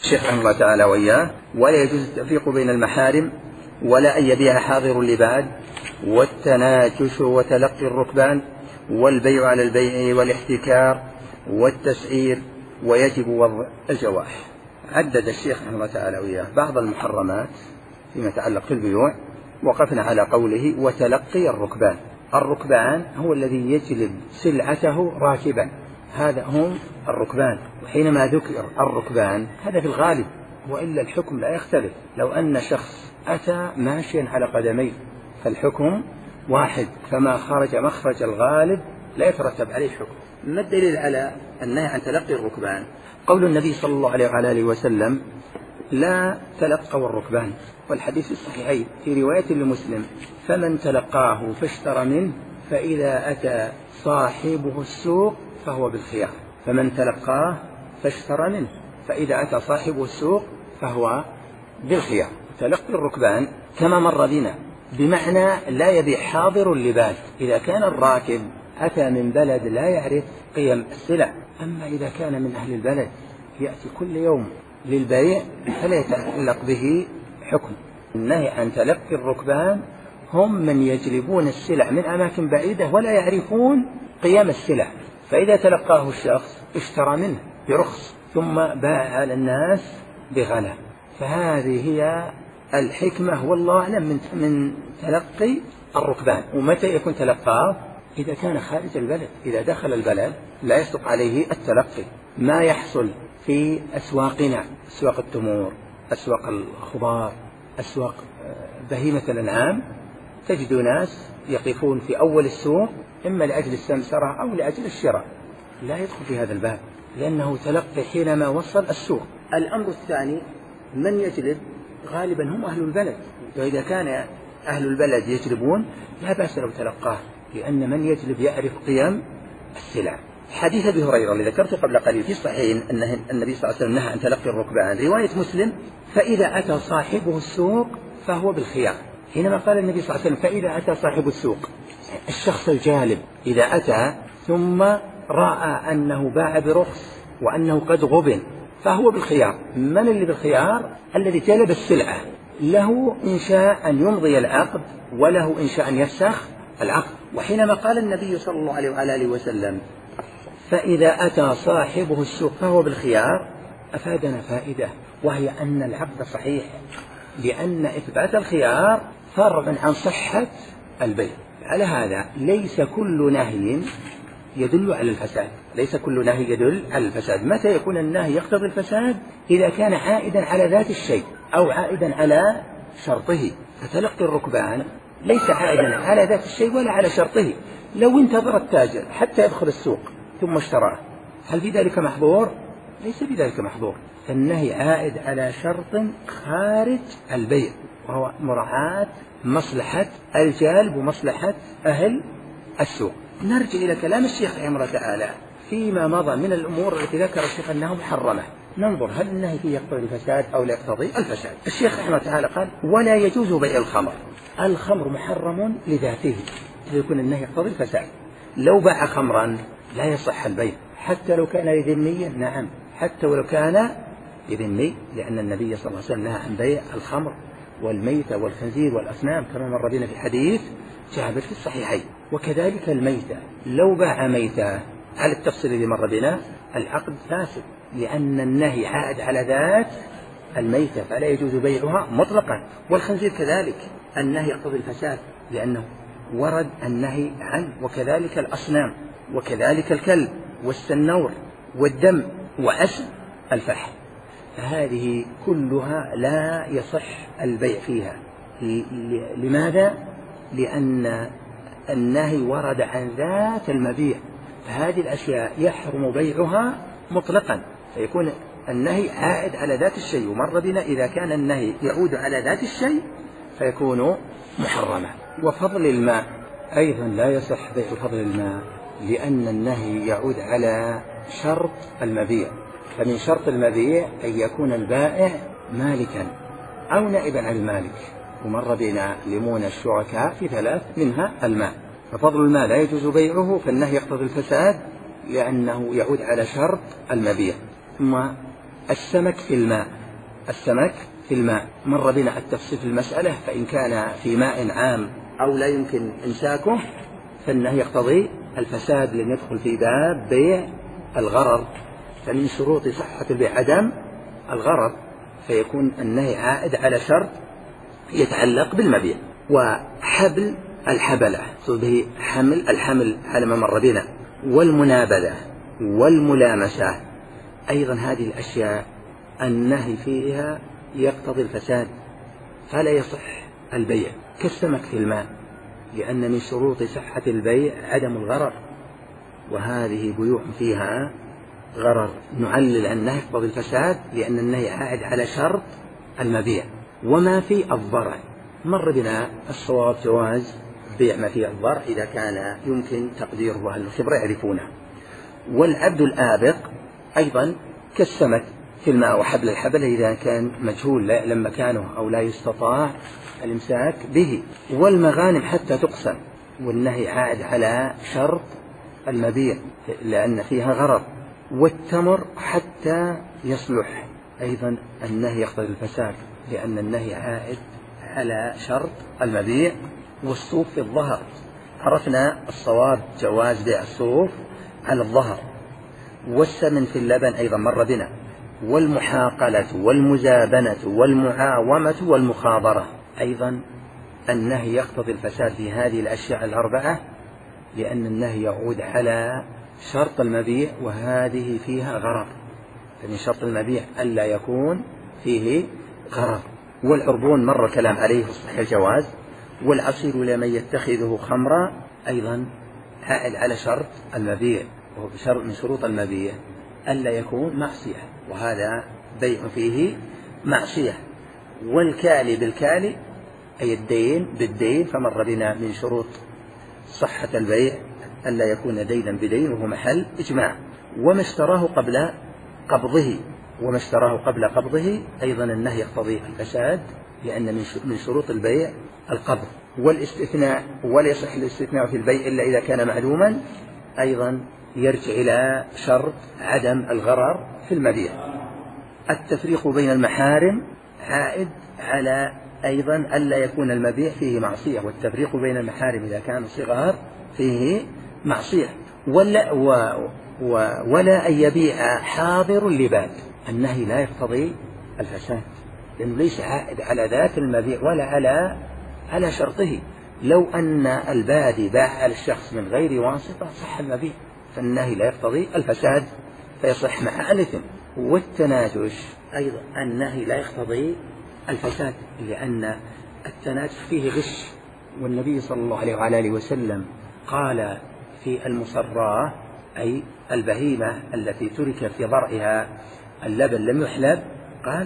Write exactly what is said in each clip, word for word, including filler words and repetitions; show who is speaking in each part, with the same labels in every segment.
Speaker 1: الشيخ رحمه الله تعالى وإياه. ولا يجوز التفريق بين المحارم، ولا أن يبيع حاضر لباد، والتناجش وتلقي الركبان، والبيع على البيع، والاحتكار، والتسعير، ويجب وضع الجواح. عدد الشيخ رحمه الله تعالى وإياه بعض المحرمات فيما يتعلق في البيوع، وقفنا على قوله وتلقي الركبان. الركبان هو الذي يجلب سلعته راكبا، هذا هم الركبان. وحينما ذكر الركبان هذا في الغالب، وإلا الحكم لا يختلف. لو أن شخص أتى ماشيا على قدميه فالحكم واحد، فما خرج مخرج الغالب لا يترتب عليه حكم. ما الدليل على النهي عن تلقي الركبان؟ قول النبي صلى الله عليه وآله وسلم لا تلقوا الركبان، والحديث الصحيحين في رواية لمسلم فمن تلقاه فاشترى منه فإذا أتى صاحبه السوق فهو بالخيار. فمن تلقاه فاشترى منه فإذا أتى صاحبه السوق فهو بالخيار. تلقي الركبان كما مر بنا بمعنى لا يبيع حاضر لباد. إذا كان الراكب أتى من بلد لا يعرف قيم السلع، أما إذا كان من أهل البلد يأتي كل يوم للبيع فلا يتعلق به حكم. النهي عن تلقي الركبان هم من يجلبون السلع من أماكن بعيدة ولا يعرفون قيم السلع، فإذا تلقاه الشخص اشترى منه برخص ثم باع على الناس بغلا. فهذه هي الحكمة والله أعلم من من تلقي الركبان. ومتى يكون تلقاه؟ إذا كان خارج البلد. إذا دخل البلد لا يصدق عليه التلقي. ما يحصل في أسواقنا، أسواق التمور، أسواق الخضار، أسواق بهيمة الأنعام، تجد ناس يقفون في أول السوق إما لأجل السمسرة أو لأجل الشراء، لا يدخل في هذا الباب لأنه تلقي حينما وصل السوق. الأمر الثاني من يجلب غالبا هم أهل البلد، وإذا كان أهل البلد يجلبون لا بأس لو تلقاه، لأن من يجلب يعرف قيم السلع. حديث أبي هريرة الذي ذكرته قبل قليل في الصحيحين أن النبي صلى الله عليه وسلم نهى عن تلقي الركبان، رواية مسلم فإذا أتى صاحبه السوق فهو بالخيار. حينما قال النبي صلى الله عليه وسلم فإذا أتى صاحب السوق، الشخص الجالب إذا أتى ثم رأى أنه باع برخص وأنه قد غبن فهو بالخيار. من اللي بالخيار؟ الذي جلب السلعة، له إن شاء أن يمضي العقد وله إن شاء أن يفسخ العقد. وحينما قال النبي صلى الله عليه وآله وسلم فإذا أتى صاحبه السوق فهو بالخيار أفادنا فائدة، وهي أن العقد صحيح، لأن إثبات الخيار فرع عن صحة البيع. على هذا ليس كل نهي يدل على الفساد، ليس كل نهي يدل على الفساد. متى يكون النهي يقتضي الفساد؟ إذا كان عائدا على ذات الشيء أو عائدا على شرطه. فتلقي الركبان ليس عائدا على ذات الشيء ولا على شرطه. لو انتظر التاجر حتى يدخل السوق ثم اشتراه هل في ذلك محظور؟ ليس في ذلك محظور. فالنهي عائد على شرط خارج البيع، وهو مراعاة مصلحة الجالب ومصلحة أهل السوق. نرجع إلى كلام الشيخ رحمه الله تعالى فيما مضى من الأمور التي ذكر الشيخ أنها محرمة. ننظر هل النهي فيه يقتضي الفساد أو لا يقتضي الفساد. الشيخ رحمه الله تعالى قال ولا يجوز بيع الخمر. الخمر محرم لذاته، يكون النهي يقتضي الفساد. لو باع خمرا لا يصح البيع حتى لو كان لذميا، نعم حتى ولو كان لذمي، لأن النبي صلى الله عليه وسلم نهى عن بيع الخمر والميتة والخنزير والأصنام كما مر بنا في حديث جابر في الصحيحين. وكذلك الميتة، لو باع ميتة على التفصيل الذي مر بنا العقد فاسد، لأن النهي عائد على ذات الميتة فلا يجوز بيعها مطلقا. والخنزير كذلك النهي يقتضي الفساد لأنه ورد النهي عنه، وكذلك الأصنام، وكذلك الكلب والسنور والدم وأسد الفحل. فهذه كلها لا يصح البيع فيها. لماذا؟ لأن النهي ورد عن ذات المبيع، فهذه الأشياء يحرم بيعها مطلقا، فيكون النهي عائد على ذات الشيء. ومر بنا إذا كان النهي يعود على ذات الشيء فيكون محرما. وفضل الماء أيضا لا يصح بيع فضل الماء، لأن النهي يعود على شرط المبيع، فمن شرط المبيع أن يكون البائع مالكا أو نائبا عن المالك. ومر بنا لمون الشركاء في ثلاث منها الماء. ففضل الماء لا يجوز بيعه، فالنهي يقتضي الفساد لأنه يعود على شرط المبيع. ثم السمك في الماء. السمك في الماء مر بنا التفصيل في المسألة، فإن كان في ماء عام أو لا يمكن إمساكه فإنه يقتضي الفساد، لأن يدخل في باب بيع الغرر، فمن شروط صحة البيع عدم الغرر، فيكون النهي عائد على شرط يتعلق بالمبيع. وحبل الحبلة به حمل الحمل على ما مر بنا، والمنابذة والملامسة أيضا هذه الأشياء النهي فيها يقتضي الفساد فلا يصح البيع، كالسمك في الماء، لأن من شروط صحة البيع عدم الغرر، وهذه بيوع فيها غرر نعلل أنها يقتضي الفساد لأن النهي عائد على شرط المبيع. وما في الضرع مر بنا الصواب جواز بيع ما في الضرع إذا كان يمكن تقديره وأهل الخبرة يعرفونه. والعبد الآبق أيضا كالسمك في الماء وحبل الحبل إذا كان مجهول لما مكانه أو لا يستطاع الإمساك به. والمغانم حتى تقسم، والنهي عائد على شرط المبيع لأن فيها غرر. والتمر حتى يصلح أيضا النهي يقتضي الفساد لأن النهي عائد على شرط المبيع. والصوف في الظهر عرفنا الصواب جواز بيع الصوف على الظهر. والسمن في اللبن أيضا مر بنا. والمحاقلة والمزابنة والمعاومة والمخاضرة أيضا النهي يقتضي الفساد في هذه الأشياء الأربعة لأن النهي يعود على شرط المبيع وهذه فيها غرر، فمن شرط المبيع ألا يكون فيه غرر. والعربون مر الكلام عليه صحيح الجواز. والعصير لمن يتخذه خمرا أيضا عائد على شرط المبيع، وهو بشرط من شروط المبيع ألا يكون معصية، وهذا بيع فيه معصية. والكالي بالكالي أي الدين بالدين فمر بنا من شروط صحة البيع ألا يكون دينا بدين وهو محل إجماع. وما اشتراه قبل قبضه وما اشتراه قبل قبضه أيضا النهي يقتضي الفساد لأن من شروط البيع القبض. والاستثناء ولا يصح الاستثناء في البيع إلا إذا كان معلوما أيضا يرجع إلى شرط عدم الغرر في المبيع. التفريق بين المحارم عائد على أيضا ألا يكون المبيع فيه معصية، والتفريق بين المحارم إذا كانوا صغار فيه معصية. ولا, و و ولا أن يبيع حاضر لباد، النهي لا يقتضي الفساد لأنه ليس عائد على ذات المبيع ولا على على شرطه. لو أن البادي باع على الشخص من غير واسطة صح المبيع، فالنهي لا يقتضي الفساد فيصح مع الإثم. والتناجش أيضا النهي لا يقتضي الفساد لأن التناجش فيه غش، والنبي صلى الله عليه وعلى آله وسلم قال في المصراة أي البهيمة التي ترك في ضرعها اللبن لم يحلب قال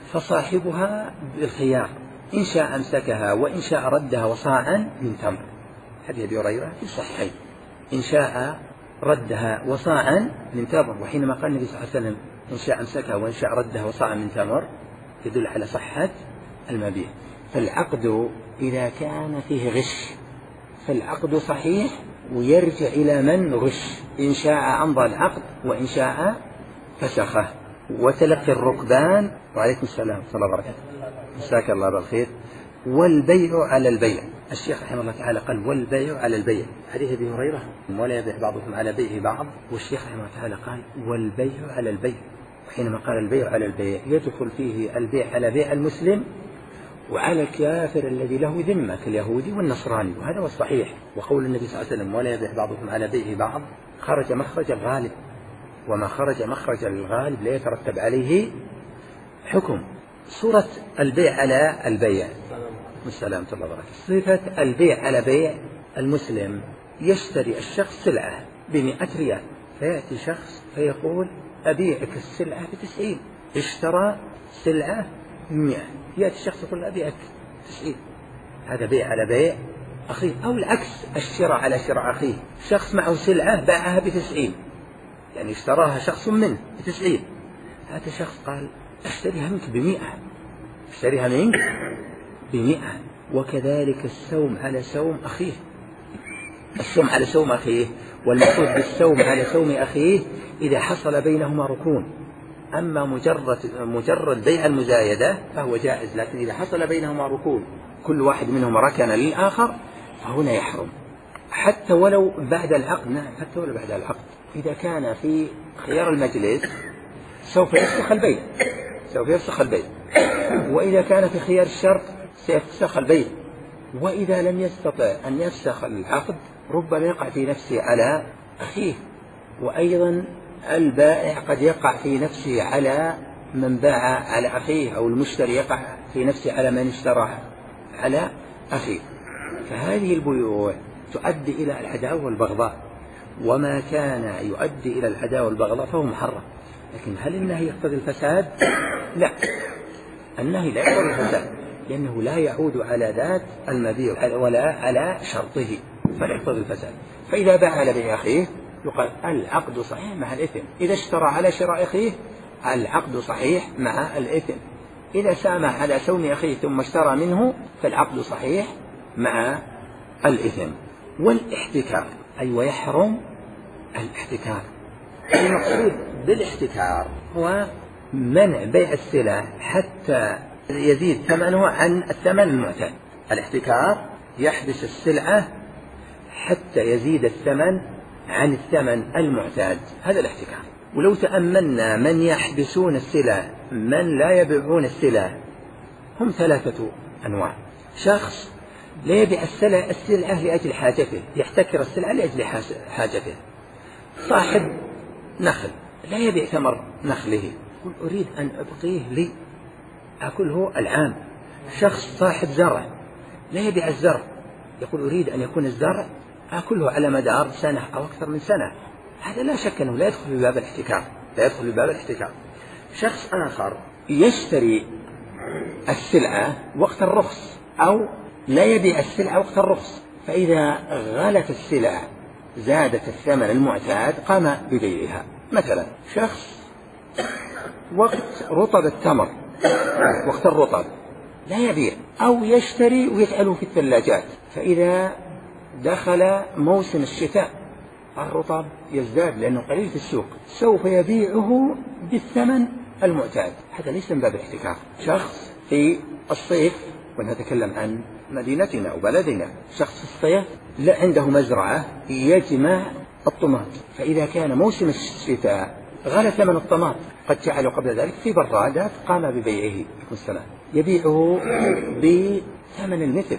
Speaker 1: فصاحبها بالخيار إن شاء أمسكها وإن شاء ردها وصاعا من تمر. حديث أبي هريرة في الصحيحين إن شاء ردها وصاعا من تمر. وحينما قال النبي صلى الله عليه وسلم إن شاء أمسكها وإن شاء ردها وصاعا من تمر يدل على صحة المبيع. فالعقد إذا كان فيه غش فالعقد صحيح ويرجع إلى من غش، إن شاء أمضى العقد وإن شاء فسخه. وتلقي الركبان وعليكم السلام ورحمة الله وبركاته مساك الله بالخير. والبيع على البيع الشيخ رحمه الله تعالى قال والبيع على البيع حديث أبي هريرة ولا يبيع بعضكم على بيع بعض، والشيخ رحمه الله تعالى قال والبيع على البيع. وحينما قال البيع على البيع يدخل فيه البيع على بيع المسلم وعلى الكافر الذي له ذمة كاليهودي والنصراني، وهذا هو الصحيح. وقول النبي صلى الله عليه وسلم ولا يبيع بعضكم على بيع بعض خرج مخرج الغالب، وما خرج مخرج الغالب لا يترتب عليه حكم. صورة البيع على البيع والسلام الله وبركاته. صفة البيع على بيع المسلم يشتري الشخص سلعة بمئة ريال فيأتي شخص فيقول أبيعك السلعة بتسعين، اشترى سلعة بمئة، يأتي الشخص يقول أبيعك تسعين، هذا بيع على بيع أخيه. أو العكس الشراء على شراء أخيه، شخص معه سلعة باعها بتسعين يعني اشتراها شخص منه بتسعين، هذا شخص قال اشتريها منك بمئة اشتريها منك بمئة. وكذلك السوم على سوم أخيه، السوم على سوم أخيه، والمقصود بالسوم على سوم أخيه إذا حصل بينهما ركون أما مجرد مجرد بيع المزايدة فهو جائز، لكن إذا حصل بينهما ركون كل واحد منهما ركن للآخر فهنا يحرم، حتى ولو بعد العقد. نعم، حتى ولو بعد العقد. إذا كان في خيار المجلس سوف يفسخ البيع سوف يفسخ البيع وإذا كان في خيار الشرط سيفسخ البيع، وإذا لم يستطع أن يفسخ العقد ربما يقع في نفسه على أخيه، وأيضا البائع قد يقع في نفسه على من باع على أخيه، أو المشتري يقع في نفسه على من اشترى على أخيه. فهذه البيوع تؤدي إلى العداوة والبغضاء، وما كان يؤدي إلى العداوة والبغضاء فهو محرم. لكن هل النهي يقتضي الفساد؟ لا، النهي لا يقتضي الفساد، لأنه لا يعود على ذات المبيع ولا على شرطه، فلا يقتضي الفساد. فإذا باع على بيع أخيه يقال العقد صحيح مع الإثم، إذا اشترى على شراء أخيه العقد صحيح مع الإثم، إذا سامح على سوم أخيه ثم اشترى منه فالعقد صحيح مع الإثم. والاحتكار أي أيوة ويحرم الاحتكار. المقصود بالاحتكار هو منع بيع السلع حتى يزيد ثمنه عن الثمن المعتاد. الاحتكار يحبس السلعة حتى يزيد الثمن عن الثمن المعتاد، هذا الاحتكار. ولو تأملنا من يحبسون السلع من لا يبيعون السلع هم ثلاثة أنواع. شخص لا يبيع السلع السلعة لأجل حاجته، يحتكر السلعة لأجل حاجته. صاحب نخل لا يبيع ثمر نخله، يقول أريد أن أبقيه لي أكله العام. شخص صاحب زرع لا يبيع الزرع، يقول أريد أن يكون الزرع أكله على مدار سنة أو أكثر من سنة. هذا لا شك أنه لا يدخل في باب الاحتكار، لا يدخل في باب الاحتكار. شخص آخر يشتري السلعة وقت الرخص أو لا يبيع السلعة وقت الرخص، فإذا غلت السلع زادت الثمن المعتاد قام ببيعها. مثلا شخص وقت رطب التمر وقت الرطب لا يبيع، أو يشتري ويجعله في الثلاجات، فإذا دخل موسم الشتاء الرطب يزداد لأنه قليل في السوق سوف يبيعه بالثمن المعتاد. هذا ليس من باب الاحتكار. شخص في الصيف، ونتكلم عن مدينتنا وبلدنا، شخص في الصيف لا عنده مزرعة يجمع الطماط، فإذا كان موسم الشتاء غلى ثمن الطماط قد جعله قبل ذلك في برادات قام ببيعه يكون السنة يبيعه بثمن المثل،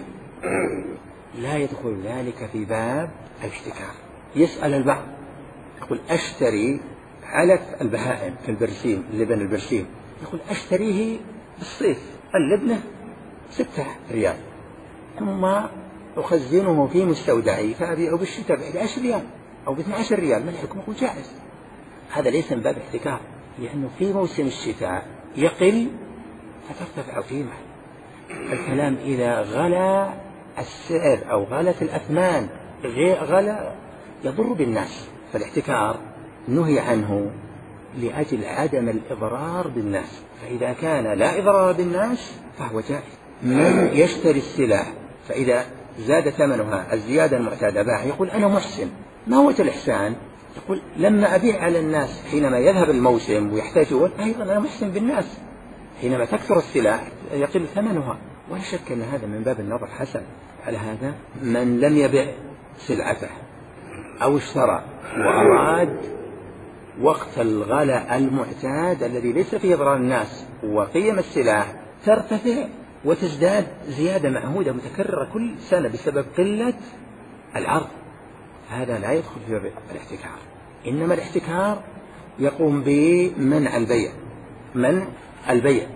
Speaker 1: لا يدخل ذلك في باب الاحتكار. يسأل البعض يقول أشتري علف البهائم في البرسيم، اللبن البرسيم، يقول أشتريه بالصيف اللبنة ستة ريال ثم أخزنه في مستودعي فأبيعه بالشتاء بإحدى عشر ريال أو باثنى عشر ريال، ما الحكم؟ يقول جائز. هذا ليس من باب احتكار، لأنه في موسم الشتاء يقل فترتفع قيمة. الكلام إذا غلى السعر أو غلت الأثمان غلى يضر بالناس، فالاحتكار نهي عنه لأجل عدم الإضرار بالناس، فإذا كان لا إضرار بالناس فهو جائز. من يشتري السلع فإذا زاد ثمنها الزيادة المعتادة باع، يقول أنا محسن. ما هو الإحسان؟ يقول لما أبيع على الناس حينما يذهب الموسم ويحتاجون أيضا أنا محسن بالناس، حينما تكثر السلع يقل ثمنها، ولا شك أن هذا من باب النظر حسن. على هذا من لم يبيع سلعته أو اشترى وأراد وقت الغلاء المعتاد الذي ليس فيه إضرار الناس وقيم السلع ترتفع وتزداد زيادة معهودة متكررة كل سنة بسبب قلة العرض، هذا لا يدخل في باب الاحتكار. إنما الاحتكار يقوم بمنع البيع منع البيع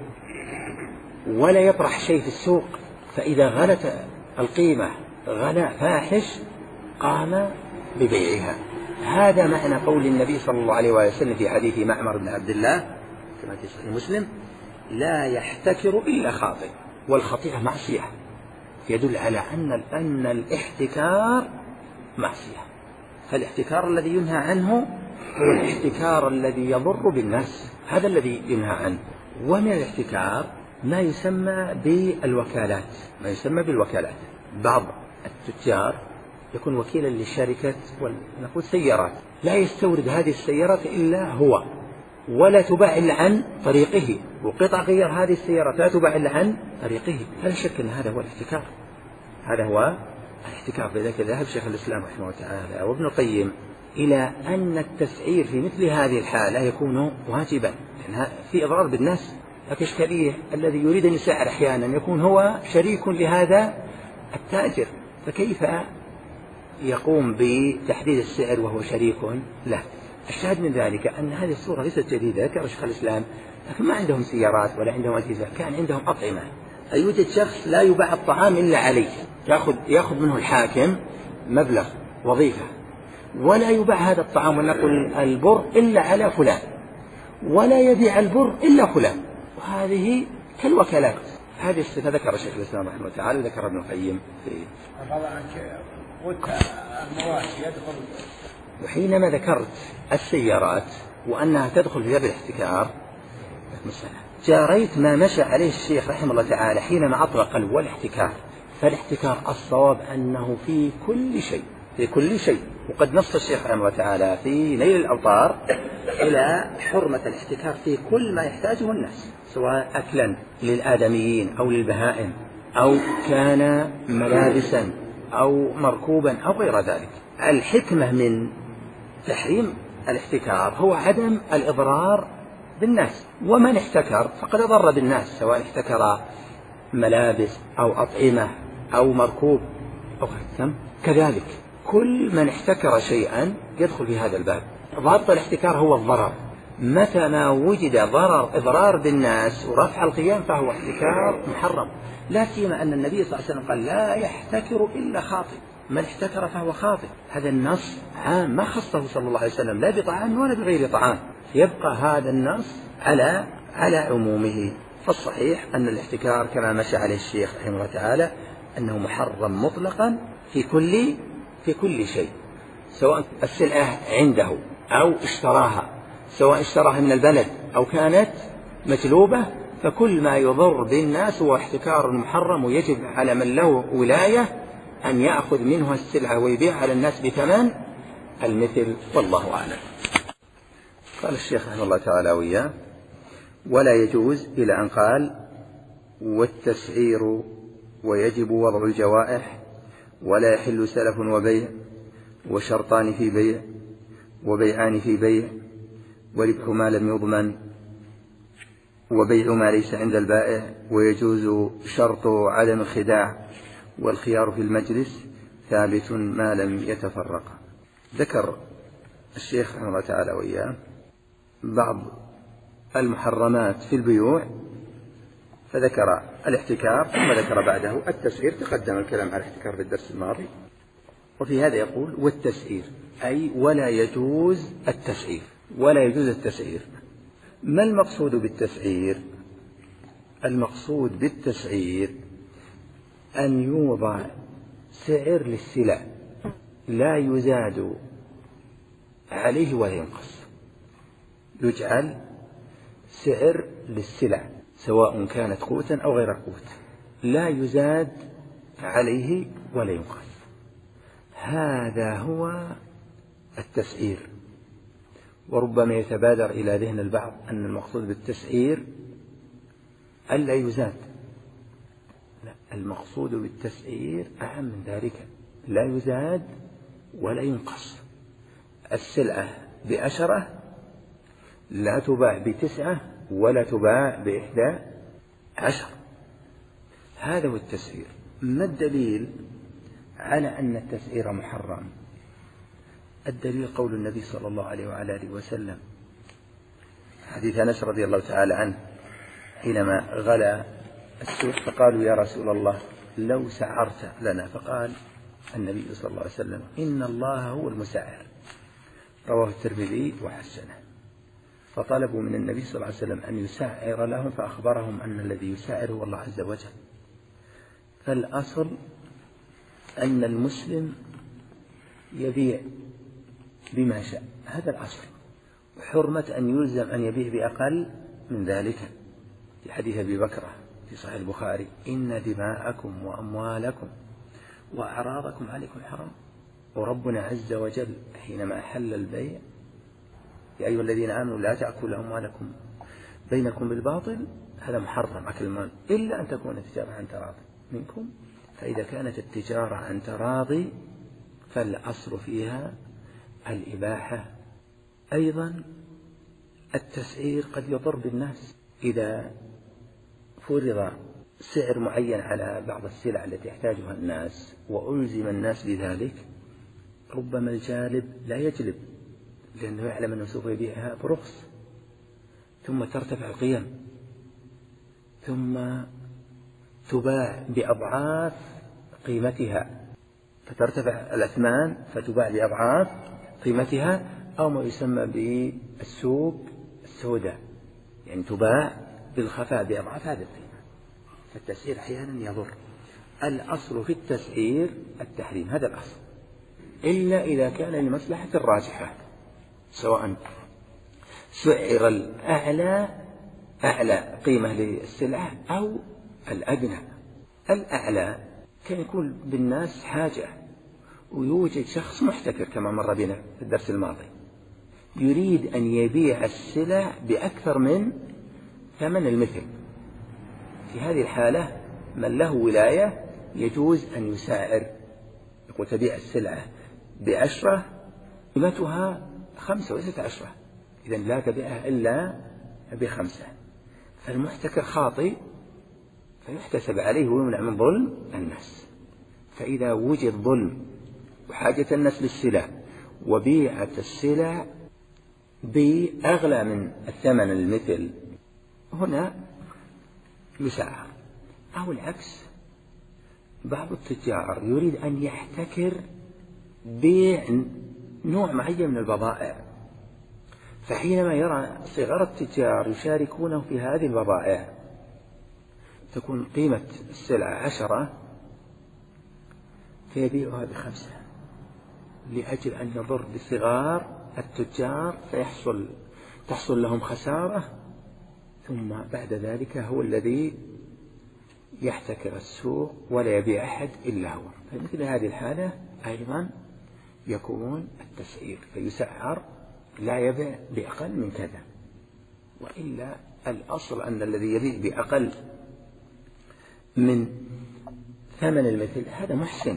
Speaker 1: ولا يطرح شيء في السوق، فإذا غلت القيمة غلاء فاحش قام ببيعها. هذا معنى قول النبي صلى الله عليه وسلم في حديث معمر بن عبد الله كما في صحيح مسلم: لا يحتكر إلا خاطئ، والخطيئة معصية، يدل على أن أن الاحتكار معصية. فالاحتكار الذي ينهى عنه هو الاحتكار الذي يضر بالناس، هذا الذي ينهى عنه. ومن الاحتكار ما يسمى بالوكالات، ما يسمى بالوكالات. بعض التجار يكون وكيلا للشركة ونقول سيارات، لا يستورد هذه السيارات إلا هو، ولا تباع إلا عن طريقه، وقطع غير هذه السيارات لا تباع إلا عن طريقه. لا شك أن هذا هو الاحتكار، هذا هو الاحتكار. بذلك ذهب شيخ الإسلام رحمه الله تعالى وابن القيم إلى أن التسعير في مثل هذه الحالة يكون واجبا، لأن في إضرار بالناس. الإشكالية الذي يريد أن يسعر أحيانا يكون هو شريك لهذا التاجر، فكيف يقوم بتحديد السعر وهو شريك له؟ الشاهد من ذلك أن هذه الصورة ليست جديدة، ذكر شيخ الإسلام، لكن ما عندهم سيارات ولا عندهم أجهزة، كان عندهم أطعمة. يوجد شخص لا يباع الطعام إلا عليه، يأخذ, يأخذ منه الحاكم مبلغ وظيفة، ولا يباع هذا الطعام ونقول البر إلا على فلان، ولا يبيع البر إلا فلان، وهذه كالوكالات. هذه الصفة ذكر شيخ الإسلام رحمه الله تعالى، ذكر ابن القيم في المواشي يدخل. وحينما ذكرت السيارات وأنها تدخل في باب الاحتكار مسألة، جاريت ما مشى عليه الشيخ رحمه الله تعالى حينما أطلق والاحتكار. فالاحتكار الصواب أنه في كل شيء، في كل شيء. وقد نص الشيخ رحمه الله تعالى في نيل الأوطار إلى حرمة الاحتكار في كل ما يحتاجه الناس، سواء أكلا للآدميين أو للبهائم، أو كان ملابسا أو مركوبا أو غير ذلك. الحكمة من تحريم الاحتكار هو عدم الإضرار بالناس، ومن احتكر فقد أضر بالناس، سواء احتكر ملابس أو أطعمة أو مركوب أو غيره. كذلك كل من احتكر شيئا يدخل في هذا الباب. ضابط الاحتكار هو الضرر، متى ما وجد ضرر إضرار بالناس ورفع القيام فهو احتكار محرم، لا سيما أن النبي صلى الله عليه وسلم قال لا يحتكر إلا خاطئ، من احتكر فهو خاطئ. هذا النص عام ما خصه صلى الله عليه وسلم لا بطعام ولا بغير طعام، يبقى هذا النص على على عمومه. فالصحيح أن الاحتكار كما مشى عليه الشيخ رحمه الله تعالى أنه محرم مطلقا في كل في كل شيء، سواء السلعة عنده أو اشتراها، سواء اشتراها من البلد أو كانت مجلوبة، فكل ما يضر بالناس هو احتكار محرم، ويجب على من له ولاية أن يأخذ منه السلعة ويبيع على الناس بثمن المثل، والله أعلم. قال الشيخ رحمه الله تعالى وإياه: ولا يجوز إلى أن قال والتسعير ويجب وضع الجوائح، ولا يحل سلف وبيع، وشرطان في بيع، وبيعان في بيع، وربح ما لم يضمن، وبيع ما ليس عند البائع، ويجوز شرط عدم الخداع، والخيار في المجلس ثابت ما لم يتفرق. ذكر الشيخ رحمه الله تعالى وإياه بعض المحرمات في البيوع، فذكر الاحتكار ثم ذكر بعده التسعير. تقدم الكلام على الاحتكار في الدرس الماضي، وفي هذا يقول والتسعير، أي ولا يجوز التسعير، ولا يجوز التسعير. ما المقصود بالتسعير؟ المقصود بالتسعير أن يوضع سعر للسلع لا يزاد عليه ولا ينقص، يجعل سعر للسلع سواء كانت قوتا أو غير قوت لا يزاد عليه ولا ينقص، هذا هو التسعير. وربما يتبادر إلى ذهن البعض أن المقصود بالتسعير ألا يزاد، لا، المقصود بالتسعير أعم من ذلك، لا يزاد ولا ينقص. السلعة بعشرة لا تباع بتسعة ولا تباع بإحدى عشر، هذا هو التسعير. ما الدليل على أن التسعير محرم؟ الدليل قول النبي صلى الله عليه وعلى آله وسلم، حديث أنس رضي الله تعالى عنه حينما غلا السوق فقالوا يا رسول الله لو سعرت لنا، فقال النبي صلى الله عليه وسلم إن الله هو المسعر، رواه الترمذي وحسنه. فطلبوا من النبي صلى الله عليه وسلم أن يسعر لهم، فأخبرهم أن الذي يسعر هو الله عز وجل. فالأصل أن المسلم يبيع بما شاء، هذا الأصل، وحرمة أن يلزم أن يبيع بأقل من ذلك. في حديث أبي بكرة في صحيح البخاري إن دماءكم وأموالكم وأعراضكم عليكم حرام، وربنا عز وجل حينما أحل البيع يا أيها الذين آمنوا لا تأكلوا أموالكم بينكم بالباطل، هذا محرم أكل المال إلا أن تكون تجارة عن تراض منكم. فإذا كانت التجارة عن تراضي فالأصل فيها الإباحة. أيضا التسعير قد يضر بالناس، إذا فرض سعر معين على بعض السلع التي يحتاجها الناس وألزم الناس بذلك، ربما الجالب لا يجلب لأنه يعلم أنه سوف يبيعها برخص، ثم ترتفع القيم، ثم تباع بأضعاف قيمتها، فترتفع الأثمان فتباع بأضعاف قيمتها، أو ما يسمى بالسوق السوداء، يعني تباع بالخفاء بأضعاف هذه القيمة. فالتسعير أحيانا يضر. الأصل في التسعير التحريم، هذا الأصل، إلا إذا كان لمصلحة الراجحة، سواء سعر الأعلى أعلى قيمة للسلعة أو الأدنى. الأعلى كان يكون بالناس حاجة، ويوجد شخص محتكر كما مر بنا في الدرس الماضي يريد أن يبيع السلع بأكثر من ثمن المثل. في هذه الحالة من له ولاية يجوز أن يسعر، يقول تبيع السلعة بعشرة قيمتها خمسة وليست عشرة، إذا لا تبيعها إلا بخمسة. فالمحتكر خاطئ فيحتسب عليه ويمنع من ظلم الناس. فإذا وجد ظلم وحاجة الناس للسلع وبيعت السلع بأغلى من الثمن المثل، هنا يسعر. أو العكس، بعض التجار يريد أن يحتكر بيع نوع معين من البضائع، فحينما يرى صغار التجار يشاركونه في هذه البضائع تكون قيمة السلعة عشرة فيبيعها بخمسة لأجل أن يضر بصغار التجار فيحصل تحصل لهم خسارة، ثم بعد ذلك هو الذي يحتكر السوق ولا يبيع أحد إلا هو. فمثل هذه الحالة أيضا يكون التسعير، فيسعر لا يبيع بأقل من كذا، وإلا الأصل أن الذي يبيع بأقل من ثمن المثل هذا محسن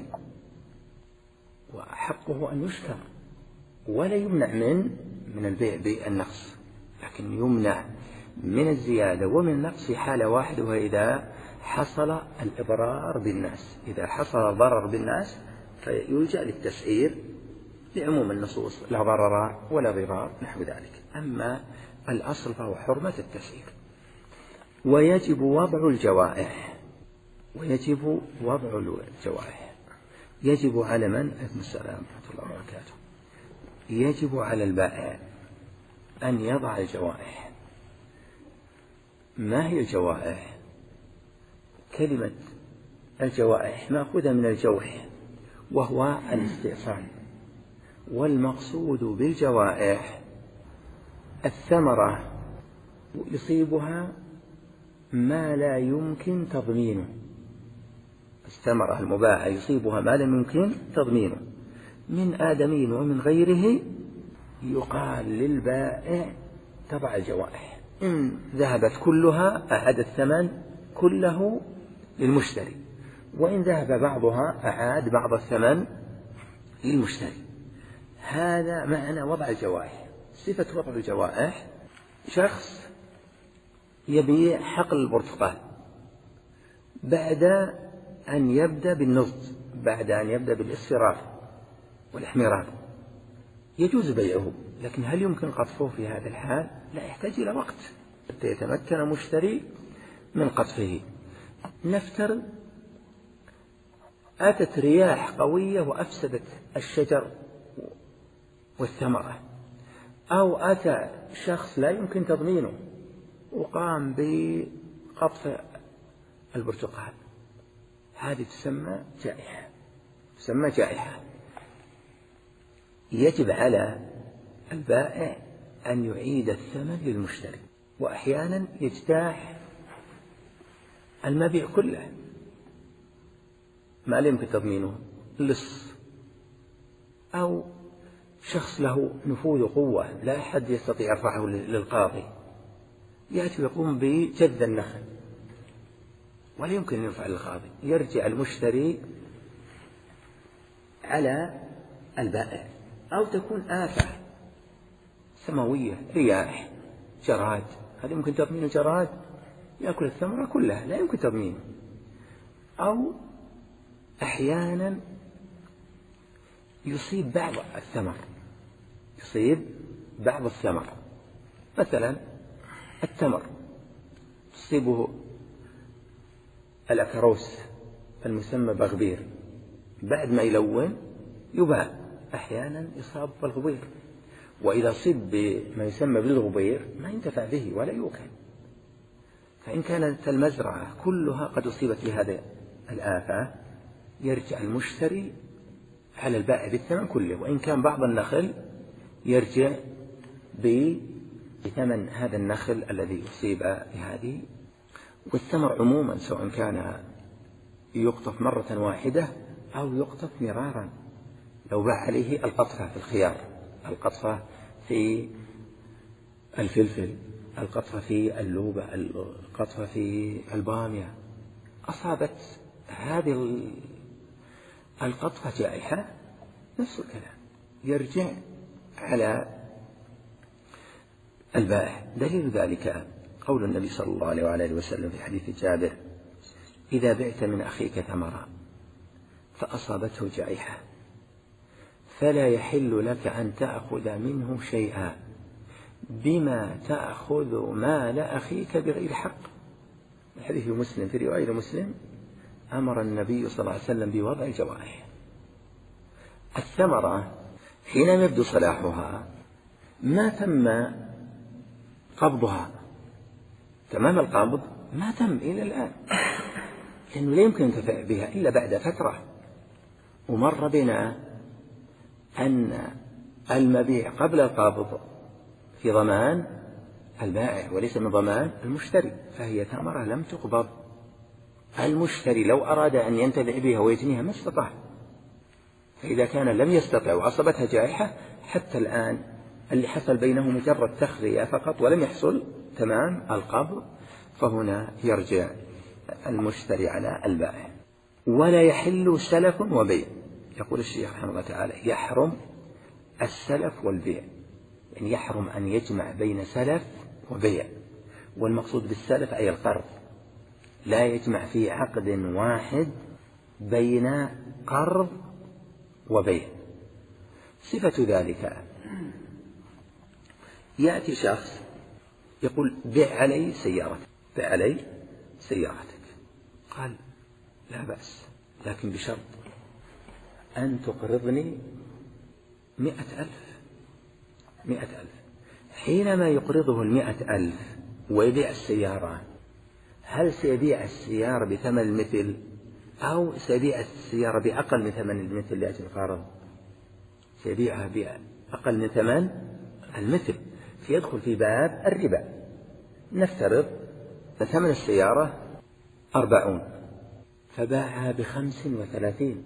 Speaker 1: وحقه أن يشكر ولا يمنع من من البيع بالنقص، لكن يمنع من الزيادة ومن النقص في حالة واحدة، وإذا حصل الإضرار بالناس. إذا حصل الضرر بالناس فيلجأ للتسعير لعموم النصوص، لا ضرر ولا ضرار نحو ذلك. أما الأصل فهو حرمة التسعير. ويجب وضع الجوائح، ويجب وضع الجوائح يجب على من؟ عليكم السلام ورحمة الله وبركاته. يجب على البائع أن يضع الجوائح. ما هي الجوائح؟ كلمة الجوائح مأخوذة من الجوح وهو الاستئصال، والمقصود بالجوائح الثمرة يصيبها ما لا يمكن تضمينه. الثمرة المباحة يصيبها ما لا يمكن تضمينه من آدمين ومن غيره، يقال للبائع تضع الجوائح. إن ذهبت كلها أعاد الثمن كله للمشتري، وإن ذهب بعضها أعاد بعض الثمن للمشتري. هذا معنى وضع الجوائح. صفة وضع الجوائح: شخص يبيع حقل البرتقال بعد أن يبدأ بالنضج، بعد أن يبدأ بالاصفرار والاحمرار، يجوز بيعه، لكن هل يمكن قطفه في هذا الحال؟ لا، يحتاج إلى وقت حتى يتمكن مشتري من قطفه. نفترض أتت رياح قوية وأفسدت الشجر والثمرة، أو أتى شخص لا يمكن تضمينه وقام بقطف البرتقال، هذه تسمى جائحة، تسمى جائحة. يجب على البائع أن يعيد الثمن للمشتري، وأحيانا يجتاح المبيع كله ما لا يمكن تضمينه، لص أو شخص له نفوذ وقوة لا أحد يستطيع يرفعه للقاضي، يأتي ويقوم بجذ النخل ولا يمكن أن يرفع للقاضي، يرجع المشتري على البائع. أو تكون آفة سماوية، رياح، جراد، هذا يمكن تضمين الجراد يأكل الثمرة كلها، لا يمكن تضمينه. أو أحيانا يصيب بعض الثمر، يصيب بعض الثمر، مثلا التمر تصيبه الأكروس المسمى بغبير، بعد ما يلون يباع، أحيانا يصاب بالغبير، وإذا صيب بما يسمى بالغبير ما ينتفع به ولا يوكل. فإن كانت المزرعة كلها قد أصيبت بهذه الآفة يرجع المشتري على البائع بالثمن كله، وإن كان بعض النخل يرجع بثمن هذا النخل الذي أصيب بهذه. والثمر عموما سواء كان يقطف مرة واحدة أو يقطف مرارا، لو باع عليه القطفة في الخيار، القطفة في الفلفل، القطفة في اللوبة، القطفة في البامية، أصابت هذه القطفة جائحة، نفس الكلام يرجع على البائع. دليل ذلك قول النبي صلى الله عليه وآله وسلم في حديث جابر: إذا بعت من أخيك ثمرا فأصابته جائحة فلا يحل لك أن تأخذ منه شيئا بما تأخذ مال أخيك بغير حق. الحديث مسلم، في رواية مسلم أمر النبي صلى الله عليه وسلم بوضع الجوائح. الثمرة حينما يبدو صلاحها ما تم قبضها تمام القبض، ما تم إلى الآن، لأنه لا يمكن ينتفع بها إلا بعد فترة. ومر بنا أن المبيع قبل القبض في ضمان البائع وليس من ضمان المشتري، فهي ثمرة لم تقبض. المشتري لو أراد أن ينتفع بها ويجنيها ما استطاع، فإذا كان لم يستطع وأصابتها جائحة، حتى الآن اللي حصل بينه مجرد تخذية فقط ولم يحصل تمام القبض، فهنا يرجع المشتري على البائع. ولا يحل سلف وبيع. يقول الشيخ رحمه الله تعالى: يحرم السلف والبيع، يعني يحرم أن يجمع بين سلف وبيع، والمقصود بالسلف أي القرض، لا يجمع في عقد واحد بين قرض وبيع. صفة ذلك: يأتي شخص يقول: بع علي سيارتك، بع علي سيارتك، قال: لا بأس، لكن بشرط أن تقرضني مئة ألف. مئة ألف. حينما يقرضه المئة ألف ويبيع السيارة، هل سيبيع السيارة بثمن المثل أو سيبيع السيارة بأقل من ثمن المثل لأجل القرض؟ سيبيعها بأقل من ثمن المثل، فيدخل في باب الربا. نفترض ثمن السيارة أربعون فباعها بخمس وثلاثين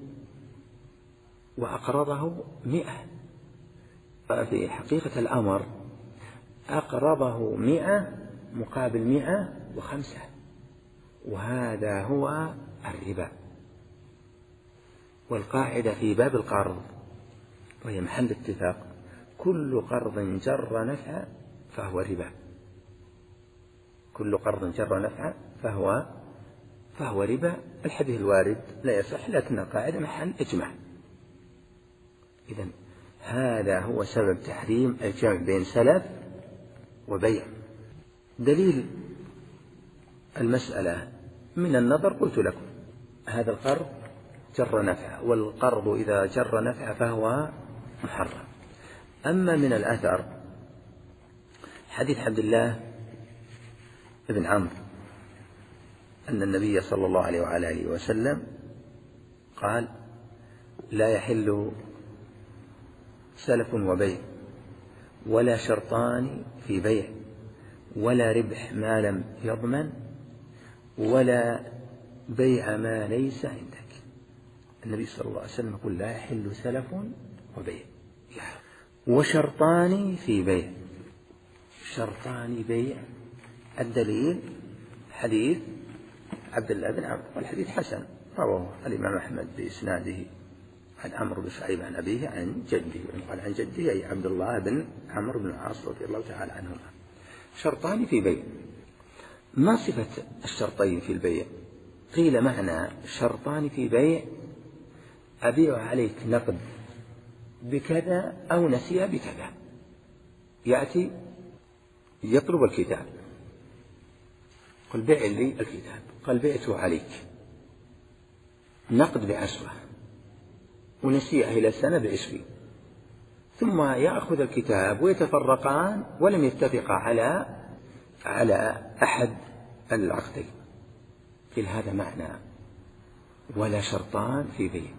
Speaker 1: وأقرضه مئة، ففي حقيقة الأمر أقرضه مئة مقابل مئة وخمسة، وهذا هو الربا. والقاعدة في باب القرض وهي محل اتفاق: كل قرض جر نفع فهو ربا. كل قرض جر نفع فهو فهو ربا. الحديث الوارد لا يصح، لكن القاعدة محل إجماع. إذن هذا هو سبب تحريم الجمع بين سلف وبيع. دليل المسألة من النظر قلت لكم: هذا القرض جر نفع، والقرض إذا جر نفع فهو محرم. أما من الأثر حديث عبد الله بن عمرو أن النبي صلى الله عليه وعلى آله وسلم قال: لا يحل سلف وبيع، ولا شرطان في بيع، ولا ربح ما لم يضمن، ولا بيع ما ليس عندك. النبي صلى الله عليه وسلم يقول: لا يحل سلف وبيع. وشرطان في بيع. شرطان بيع، الدليل حديث عبد الله بن عمرو، والحديث حسن، رواه الإمام أحمد بإسناده عن عمرو بن شعيب عن أبيه عن جده، قال عن جده أي عبد الله بن عمرو بن العاص رضي الله تعالى عنهما. شرطان في بيع، ما صفة الشرطين في البيع؟ قيل معنى شرطان في بيع أبيع عليك نقد بكذا أو نسي بكذا. يأتي يطلب الكتاب، قل بيع لي الكتاب، قال بعته عليك نقد بعشرة ونسيئه إلى سنة بعشرين، ثم يأخذ الكتاب ويتفرقان ولم يتفقا على على أحد العقدين. قيل هذا معنى ولا شرطان في بيع.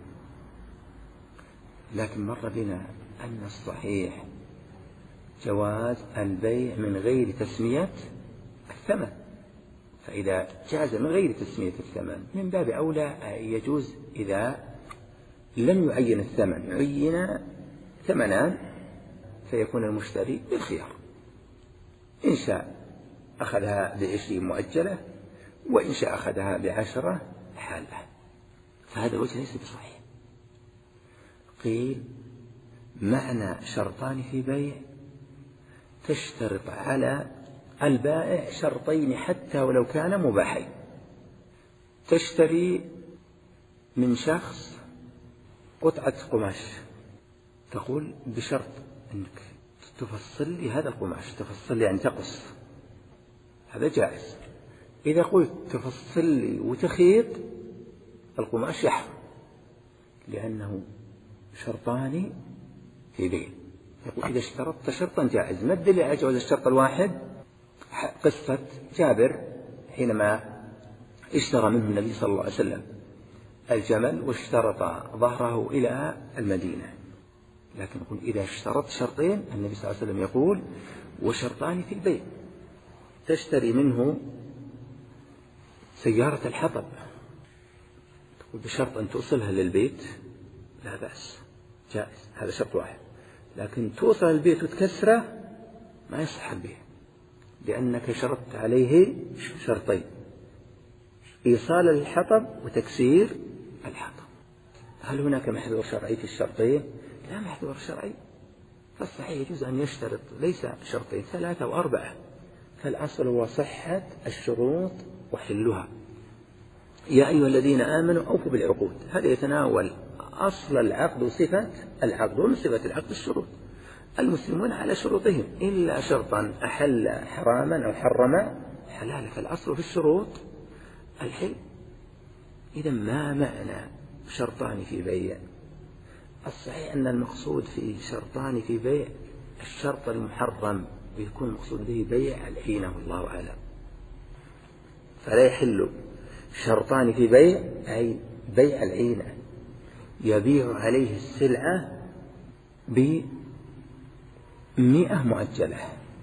Speaker 1: لكن مر بنا أن الصحيح جواز البيع من غير تسمية الثمن، فإذا جاز من غير تسمية الثمن من باب أولى يجوز إذا لم يعين الثمن، عين ثمنان فيكون المشتري بالخيار، إن شاء أخذها بعشرين مؤجلة وإن شاء أخذها بعشرة حالة، فهذا الوجه ليس بصحيح. قيل معنى شرطان في بيع تشترط على البائع شرطين حتى ولو كان مباحين. تشتري من شخص قطعة قماش، تقول بشرط أنك تفصل لي هذا القماش، تفصل لي يعني تقص، هذا جائز. إذا قلت تفصل لي وتخيط القماش يحرم، لأنه شرطان في بيع. يقول إذا اشترطت شرطا جائز. ما الدليل على جواز الشرط الواحد؟ قصة جابر حينما اشترى منه النبي صلى الله عليه وسلم الجمل واشترط ظهره إلى المدينة. لكن يقول إذا اشترط شرطين النبي صلى الله عليه وسلم يقول وشرطان في البيع. تشتري منه سيارة الحطب، تقول بشرط أن توصلها للبيت، لا بأس، جائز، هذا شرط واحد. لكن توصل البيت وتكسره ما يصح البيع، لأنك شرطت عليه شرطين: إيصال الحطب وتكسير الحطب. هل هناك محذور شرعي في الشرطين؟ لا محذور شرعي. فالصحيح يجوز أن يشترط ليس شرطين، ثلاثة أو أربعة، فالأصل هو صحة الشروط وحلها. يا أيها الذين آمنوا أوفوا بالعقود، هذا يتناول أصل العقد وصفة العقد، ومن صفة العقد الشروط. المسلمون على شروطهم إلا شرطا أحل حراما أو حرم حلالا، فالأصل في الشروط الحل. إذا ما معنى شرطان في بيع؟ الصحيح أن المقصود في شرطان في بيع الشرط المحرم، ويكون المقصود به بيع العينة والله أعلم. فلا يحل شرطان في بيع أي بيع العينة، يبيع عليه السلعة بمئة مؤجلة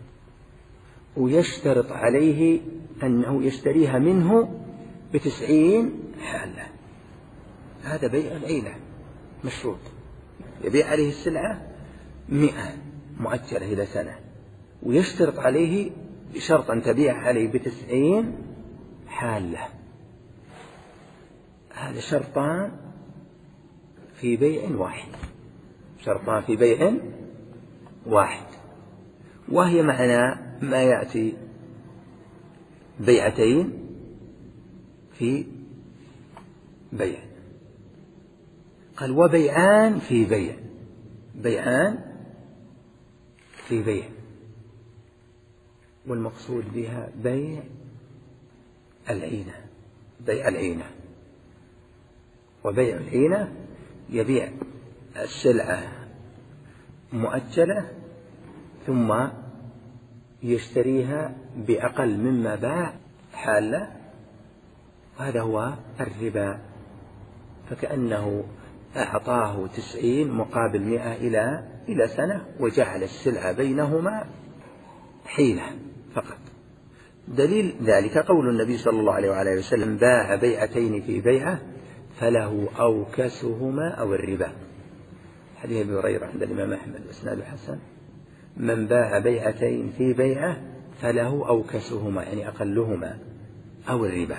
Speaker 1: ويشترط عليه أنه يشتريها منه بتسعين حالة، هذا بيع العينة مشروط. يبيع عليه السلعة مئة مؤجلة إلى سنة ويشترط عليه بشرط أن تبيع عليه بتسعين حالة، هذا شرطان في بيع واحد، شرطان في بيع واحد. وهي معنى ما يأتي بيعتين في بيع. قال وبيعان في بيع، بيعان في بيع، والمقصود بها بيع العينة، بيع العينة. وبيع العينة يبيع السلعة مؤجلة ثم يشتريها بأقل مما باع حالة، هذا هو الربا. فكأنه أعطاه تسعين مقابل مئة إلى إلى سنة، وجعل السلعة بينهما حيلة فقط. دليل ذلك قول النبي صلى الله عليه وآله وسلم: باع بيعتين في بيعة فله أوكسهما أو الربا. حديث أبي هريرة عند الإمام أحمد وإسناده حسن: من باع بيعتين في بيعة فله أوكسهما، يعني أقلهما، أو الربا.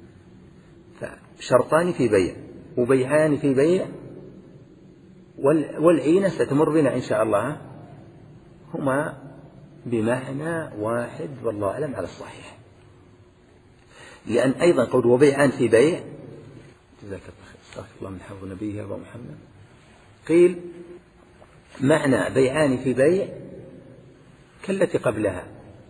Speaker 1: فشرطان في بيع وبيعان في بيع، والعينة ستمر بنا إن شاء الله، هما بمعنى واحد والله أعلم على الصحيح. لأن أيضا قول وبيعان في بيع، جزاك الله خير، استغفر الله من حفظ نبيه أبو محمد، قيل معنى بيعان في بيع كالتي قبلها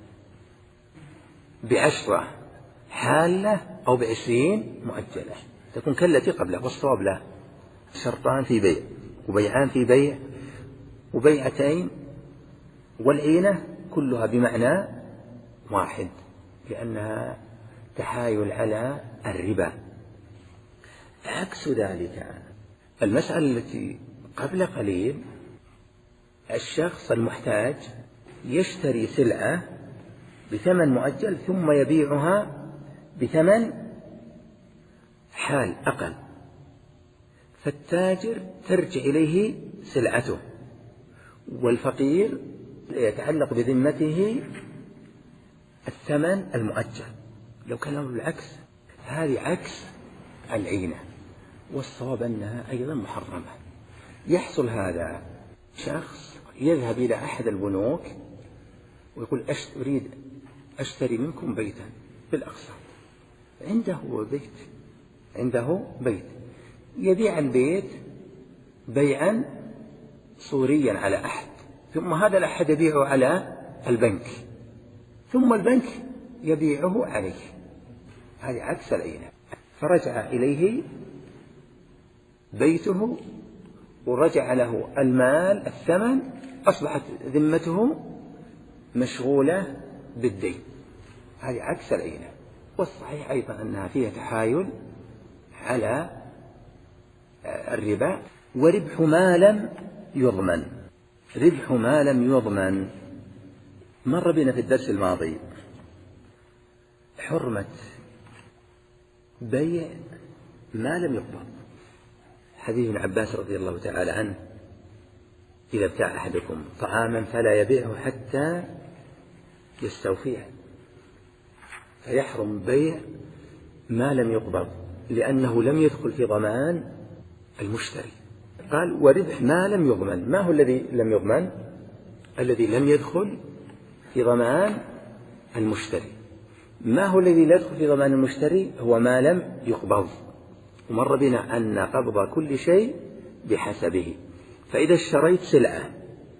Speaker 1: بعشرة حالة أو بعشرين مؤجلة، تكون كالتي قبلها، والصواب لا، شرطان في بيع وبيعان في بيع وبيعتين والعينة كلها بمعنى واحد، لأنها تحايل على الربا. عكس ذلك المسألة التي قبل قليل، الشخص المحتاج يشتري سلعة بثمن مؤجل ثم يبيعها بثمن حال أقل، فالتاجر ترجع إليه سلعته، والفقير يتعلق بذمته الثمن المؤجل. لو كان بالعكس هذه عكس العينة، والصواب أنها أيضا محرمة. يحصل هذا، شخص يذهب إلى أحد البنوك ويقول أريد أشتري منكم بيتا بالأقساط، عنده بيت عنده بيت يبيع البيت بيعا صوريا على أحد، ثم هذا الأحد يبيعه على البنك، ثم البنك يبيعه عليه. هذه عكس العينة. فرجع إليه بيته ورجع له المال الثمن، أصبحت ذمته مشغولة بالدين. هذه عكس العينة. والصحيح أيضا أنها فيها تحايل على الربا. وربح ما لم يضمن، ربح ما لم يضمن مر بنا في الدرس الماضي حرمة بيع ما لم يقبض. حديث ابن عباس رضي الله تعالى عنه: إذا ابتاع أحدكم طعاما فلا يبيعه حتى يستوفيه، فيحرم بيع ما لم يقبض لأنه لم يدخل في ضمان المشتري. قال: وربح ما لم يضمن. ما هو الذي لم يضمن؟ الذي لم يدخل في ضمان المشتري. ما هو الذي لا يدخل في ضمان المشتري؟ هو ما لم يقبض. ومر بنا أن قبض كل شيء بحسبه. فإذا اشتريت سلعة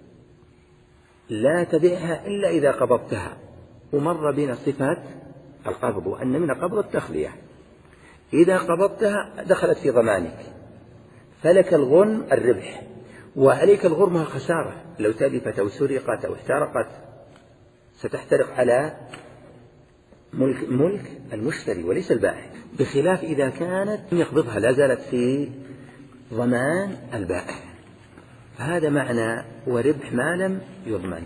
Speaker 1: لا تبيعها إلا إذا قبضتها، ومر بنا صفات القبض وأن من قبض التخلية. إذا قبضتها دخلت في ضمانك، فلك الغنم الربح، وعليك الغرمة الخسارة. لو تلفت أو سرقت أو احترقت ستحترق على ملك, ملك المشتري وليس البائع، بخلاف إذا كانت يقبضها لا زالت في ضمان البائع. هذا معنى وربح ما لم يضمن.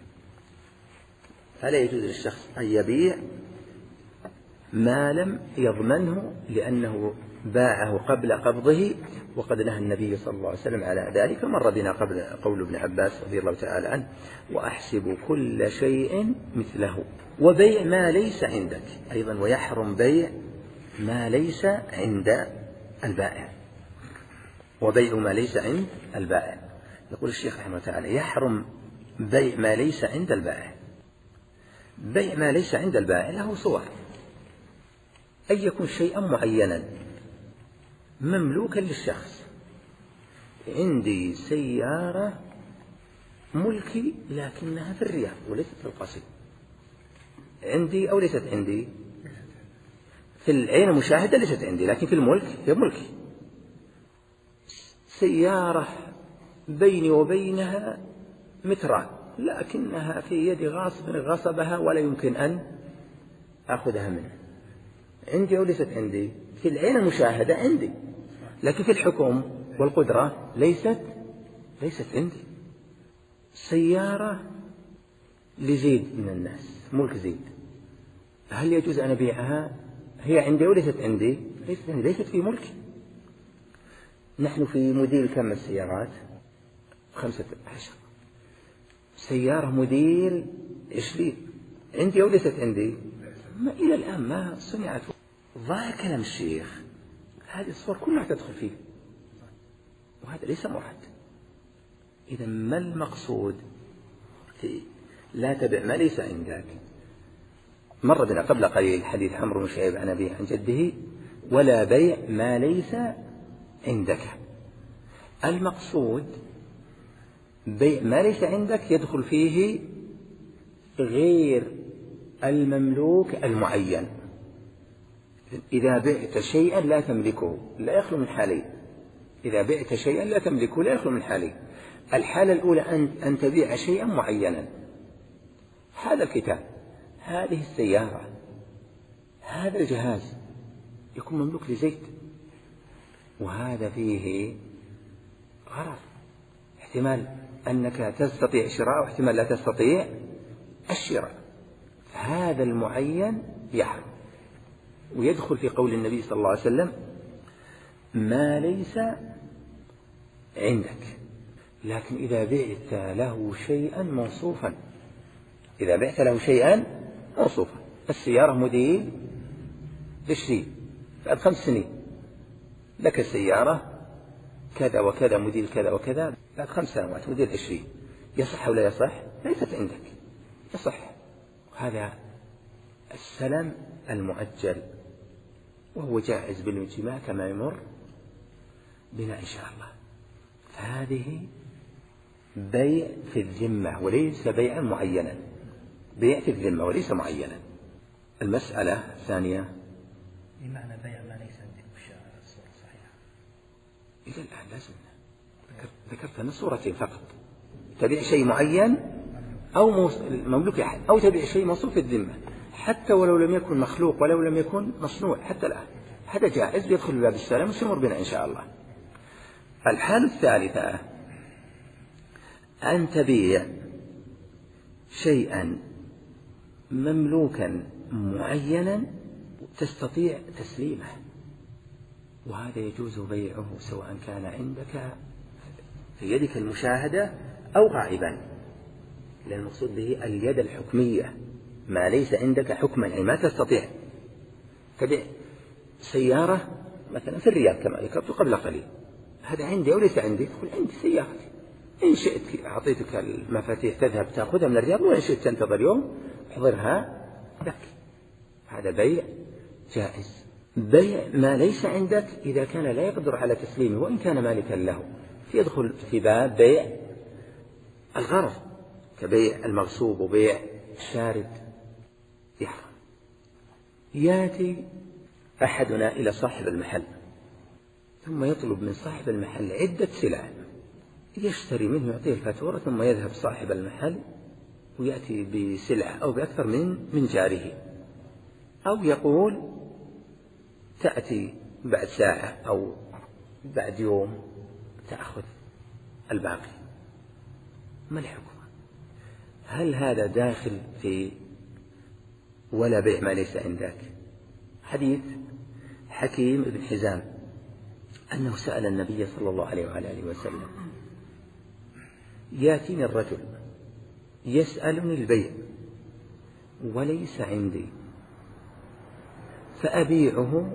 Speaker 1: فلا يجوز للشخص أن يبيع ما لم يضمنه لأنه باعه قبل قبضه، وقد نهى النبي صلى الله عليه وسلم على ذلك. مر بنا قبل قول ابن عباس رضي الله تعالى عنه: وأحسب كل شيء مثله. وبيع ما ليس عندك أيضا، ويحرم بيع ما ليس عند البائع. وبيع ما ليس عند البائع، يقول الشيخ رحمه الله تعالى: يحرم بيع ما ليس عند البائع. بيع ما ليس عند البائع له صور: أن يكون شيئا معينا مملوكا للشخص. عندي سيارة ملكي لكنها في الرياض وليست في القصيم. عندي أو ليست عندي؟ في العين مشاهدة ليست عندي، لكن في الملك هي ملكي. سيارة بيني وبينها متران لكنها في يد غاصب غصبها ولا يمكن أن أخذها منه. عندي أو ليست عندي؟ في العين المشاهدة عندي، لكن في الحكم والقدرة ليست ليست عندي. سيارة لزيد من الناس، ملك زيد، هل يجوز أن أبيعها؟ هي عندي أو ليست عندي؟ ليست عندي، ليست في ملكي. نحن في موديل كم السيارات؟ خمسة عشر. سيارة موديل عشرين عندي أو ليست عندي؟ ما إلى الآن ما صنعت. ظاهر كلام الشيخ هذه الصور كلها تدخل فيه، وهذا ليس مراد. إذا ما المقصود في لا تبع ما ليس عندك؟ مر بنا قبل قليل حديث عمرو بن شعيب عن أبيه عن جده: ولا بيع ما ليس عندك. المقصود بيع ما ليس عندك يدخل فيه غير المملوك المعين. إذا بعت شيئا لا تملكه لا يخلو من حالين. إذا بعت شيئا لا تملكه لا يخلو من حالين. الحالة الأولى أن تبيع شيئا معينا، هذا الكتاب، هذه السيارة، هذا الجهاز يكون مملوك لزيد، وهذا فيه غرض، احتمال أنك تستطيع شراء واحتمال لا تستطيع الشراء. هذا المعين يحرم، ويدخل في قول النبي صلى الله عليه وسلم: ما ليس عندك. لكن إذا بعت له شيئا موصوفا، إذا بعت له شيئا موصوفا، السيارة موديل عشرين بعد خمس سنين، لك السيارة كذا وكذا موديل كذا وكذا بعد خمس سنوات موديل عشرين، يصح ولا يصح؟ ليست عندك، يصح. هذا السلم المؤجل، وهو جائز بالإجماع كما يمر بنا إن شاء الله. فهذه بيع في الذمة وليس بيعا معينا، بيع في الذمة وليس معينا. المسألة الثانية:
Speaker 2: بمعنى بيع ما ليس عندك الصورة صحيحة.
Speaker 1: إلى الآن لازم ذكرت, ذكرت أن صورتين فقط: تبيع شيء معين أو مملوك أحد، أو تبيع شيء موصوف في الذمة، حتى ولو لم يكن مخلوق ولو لم يكن مصنوع حتى الآن، هذا جائز يدخل باب السلام وسيمر بنا إن شاء الله. الحالة الثالثة: أن تبيع شيئا مملوكا معينا تستطيع تسليمه، وهذا يجوز بيعه سواء كان عندك في يدك المشاهدة أو غائبا، لأن المقصود به اليد الحكمية، ما ليس عندك حكما، يعني ما تستطيع. تبيع سيارة مثلا في الرياض كما ذكرت قبل قليل، هذا عندي أو ليس عندي؟ تقول عندي سيارتي، إن شئت أعطيتك المفاتيح تذهب تأخذها من الرياض، وإن شئت تنتظر يوم احضرها لك. هذا بيع جائز. بيع ما ليس عندك إذا كان لا يقدر على تسليمه وإن كان مالكا له، يدخل في باب بيع الغرض، كبيع المغصوب وبيع الشارد، يحرم. يأتي أحدنا إلى صاحب المحل ثم يطلب من صاحب المحل عدة سلع، يشتري منه يعطيه الفاتورة، ثم يذهب صاحب المحل ويأتي بسلعة أو بأكثر من من جاره، أو يقول تأتي بعد ساعة أو بعد يوم تأخذ الباقي. ما الحكم؟ هل هذا داخل في ولا بيع ما ليس عندك؟ حديث حكيم بن حزام أنه سأل النبي صلى الله عليه وآله وسلم: يأتيني الرجل يسألني البيع وليس عندي، فأبيعه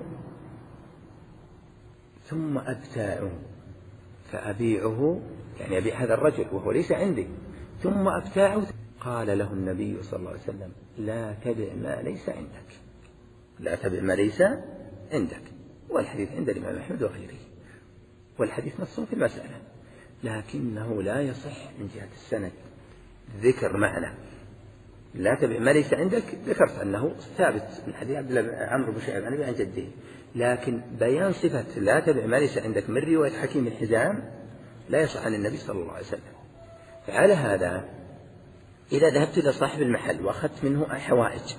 Speaker 1: ثم أبتاعه، فأبيعه يعني أبيع هذا الرجل وهو ليس عندي ثم أبتاعه. قال له النبي صلى الله عليه وسلم: لا تبع ما ليس عندك، لا تبع ما ليس عندك. والحديث عند الإمام أحمد وغيره، والحديث نص في المسألة، لكنه لا يصح من جهة السند. ذكر معنى لا تبع ما ليس عندك، ذكرت أنه ثابت من حديث عبد الله عمرو بن شعيب عن جده، لكن بيان صفة لا تبع ما ليس عندك من رواية حكيم الحزام لا يصح عن النبي صلى الله عليه وسلم. فعلى هذا إذا ذهبت إلى صاحب المحل وأخذت منه حوائج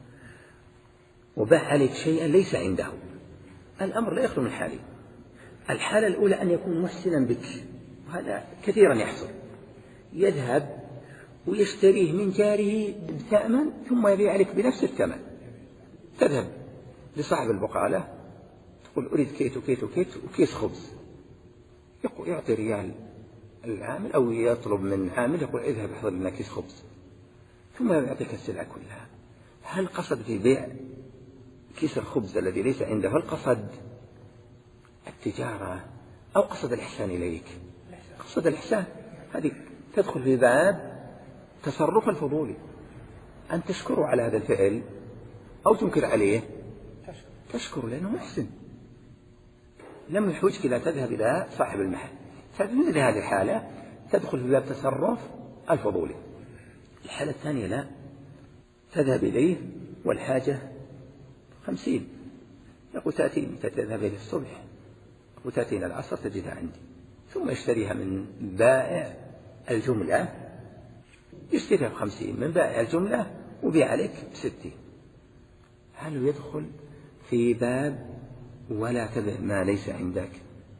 Speaker 1: وباع عليك شيئا ليس عنده، الأمر لا يخلو من حالين: الحالة الأولى أن يكون محسنا بك، وهذا كثيرا يحصل، يذهب ويشتريه من جاره بثمن ثم يبيع عليك بنفس الثمن. تذهب لصاحب البقالة تقول أريد كيت وكيت وكيت وكيس خبز، يعطي ريال العامل أو يطلب من عامل يقول اذهب احضر لنا كيس خبز ثم يعطيك السلعة كلها، هل قصد في بيع كيس الخبز الذي ليس عنده، هل قصد التجارة أو قصد الإحسان إليك؟ قصد الإحسان، هذه تدخل في باب تصرف الفضولي، أن تشكره على هذا الفعل أو تنكر عليه. تشكر لأنه محسن، لم يحوجك لا تذهب إلى صاحب المحل. ففي مثل هذه الحالة تدخل في باب تصرف الفضولي. الحالة الثانية لا، تذهب إليه والحاجة خمسين، يقول تأتيني تذهب إليه الصبح وتأتينا العصر تجدها عندي، ثم يشتريها من بائع الجملة، يشتريها بخمسين من بائع الجملة وبيع عليك بستين. هل يدخل في باب ولا تبع ما ليس عندك؟